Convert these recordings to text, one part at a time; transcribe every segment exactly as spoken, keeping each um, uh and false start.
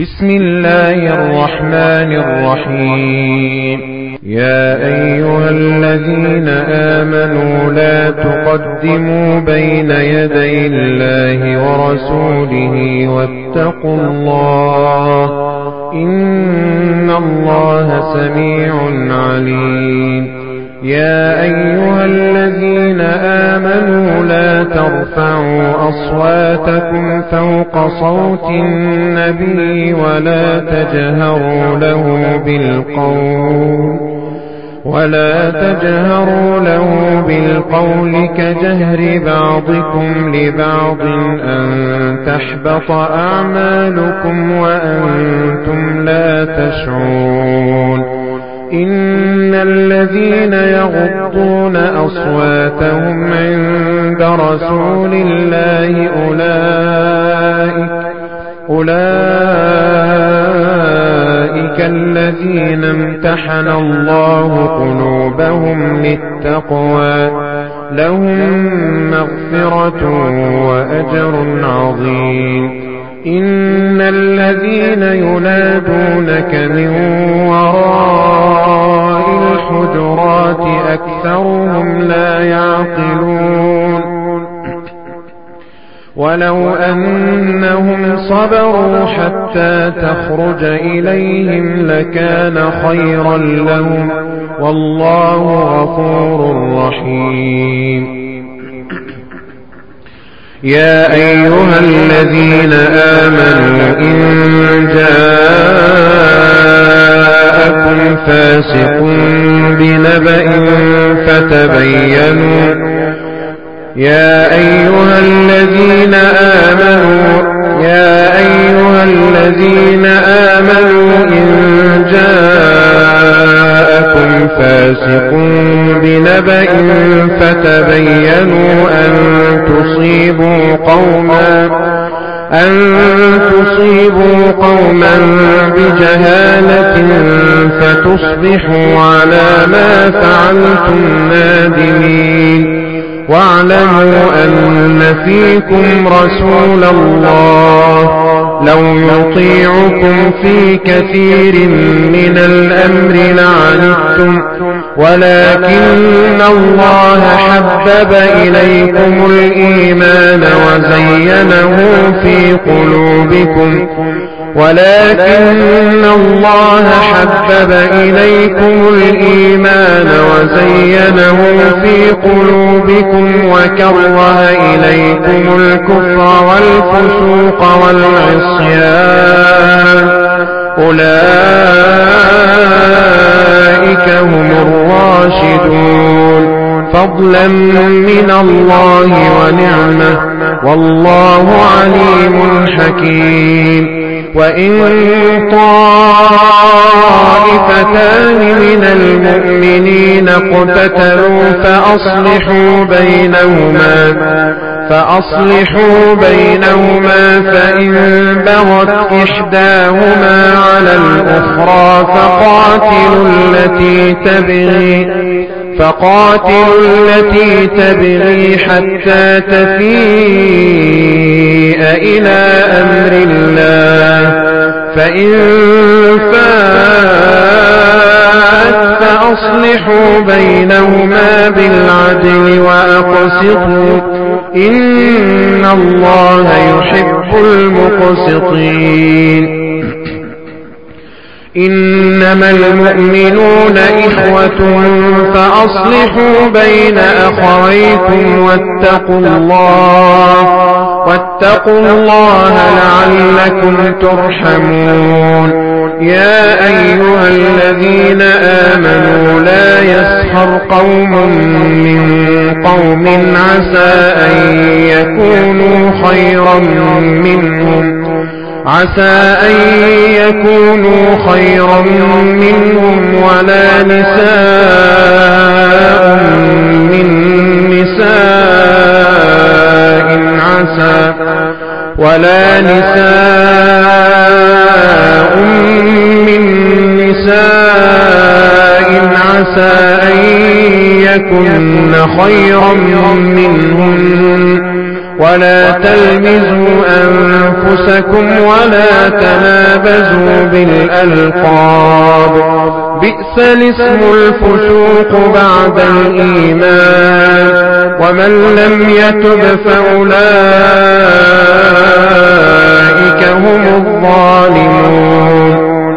بسم الله الرحمن الرحيم. يا أيها الذين آمنوا لا تقدموا بين يدي الله ورسوله واتقوا الله إن الله سميع عليم. يا أيها الذين آمنوا لا ترفعوا أصواتكم فوق صوت النبي ولا تجهروا له بالقول ولا تجهروا له بالقول كجهر بعضكم لبعض أن تحبط أعمالكم وأنتم لا تشعرون. إن الذين يغضون أصواتهم عند رسول الله أولئك أولئك الذين امتحن الله قلوبهم للتقوى لهم مغفرة وأجر عظيم. إن الذين ينادونك من وراء الحجرات أكثرهم لا يعقلون. ولو أنهم صبروا حتى تخرج إليهم لكان خيرا لهم والله غفور رحيم. يا أيها الذين آمنوا إن جاءكم فاسق بنبأ فتبينوا يا أيها الذين آمنوا يا أيها الذين آمنوا إن جاءكم فاسق بنبأ فتبينوا أن تصيبوا قوما أن تصيبوا قوما بجهالة فتصبحوا على ما فعلتم نادمين. واعلموا أن فيكم رسول الله لو يطيعكم في كثير من الأمر لعنتم ولكن الله حبب إليكم الإيمان وزينه في قلوبكم ولكن الله حبب إليكم الإيمان وزينه في قلوبكم وكره إليكم الكفر والفسوق والعصيان أولئك هم الراشدون فضلا من الله ونعمة والله عليم حكيم. وإن طائفتان من المؤمنين اقتتلوا فأصلحوا بينهما فأصلحوا بينهما فإن بغت إحداهما على الأخرى فقاتلوا التي تبغي فقاتلوا التي تبغي حتى تفيء إلى أمر الله فإن فاءت فأصلحوا بينهما بالعدل وأقسطوا إن الله يحب المقسطين. إنما المؤمنون إخوة فأصلحوا بين أخويكم واتقوا الله واتقوا الله لعلكم ترحمون. يا أيها الذين آمنوا لا يسخر قوم من قوم عسى أن يكونوا خيرا منهم عسى أن يكونوا خيرا منهم ولا نساء من نساء عسى ولا نساء من نساء عسى أن يكن خيرا منهم ولا تلمزوا أنفسكم أنفسكم ولا تنابزوا بالألقاب بئس الاسم الفسوق بعد الإيمان ومن لم يتب فأولئك هم الظالمون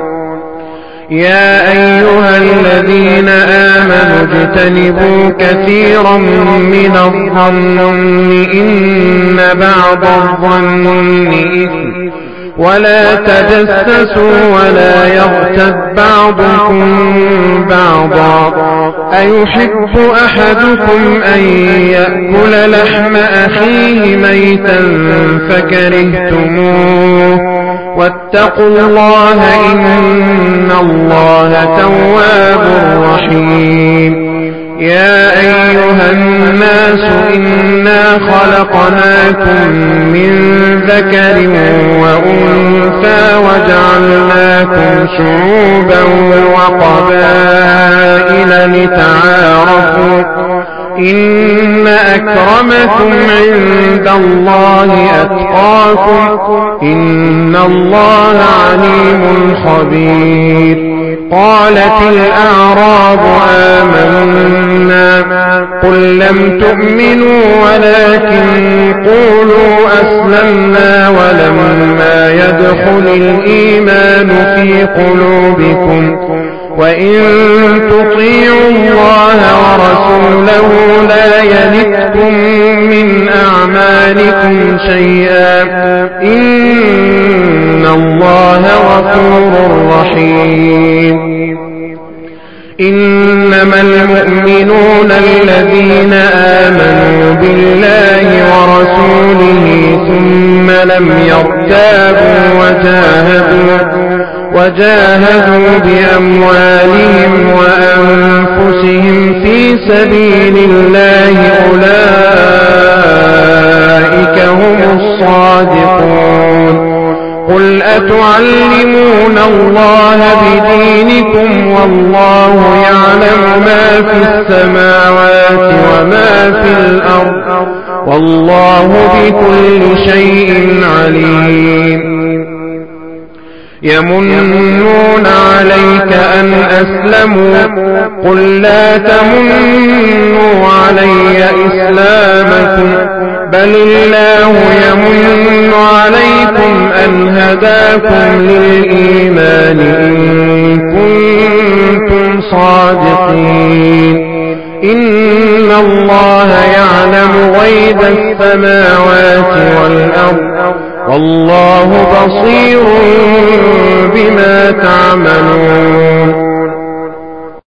يا أيها الذين آمنوا اجتنبوا كثيرا من الظن إن بعض الظن إثم ولا تجسسوا ولا يغتب بعضكم بعضا أيحب أحدكم أن يأكل لحم أخيه ميتا فكرهتموه واتقوا الله إن الله تواب رحيم يا أيها الناس إنا خلقناكم من ذكر وأنثى وجعلناكم شعوبا وقبائل لتعارفوا إن أكرمكم عند الله أتقاكم إن الله عليم خبير قالت الأعراب آمنا قل لم تؤمنوا ولكن قولوا أسلمنا ولما يدخل الإيمان في قلوبكم وإن تطيعوا الله ورسوله لا يلتكم من أعمالكم شيئا إن الله غفور رحيم إنما المؤمنون الذين آمنوا بالله ورسوله ثم لم يرتابوا وجاهدوا وجاهدوا بأموالهم وأنفسهم في سبيل الله أولئك هم الصادقون قل أتعلمون الله بدينكم والله يعلم ما في السماوات وما في الأرض والله بكل شيء عليم يمنون عليك أن أسلموا قل لا تمنوا علي إسلامكم بل الله يمن عليكم أن هداكم للإيمان إن كنتم صادقين إن الله يعلم غيب السماوات والأرض والله بصير بما تعملون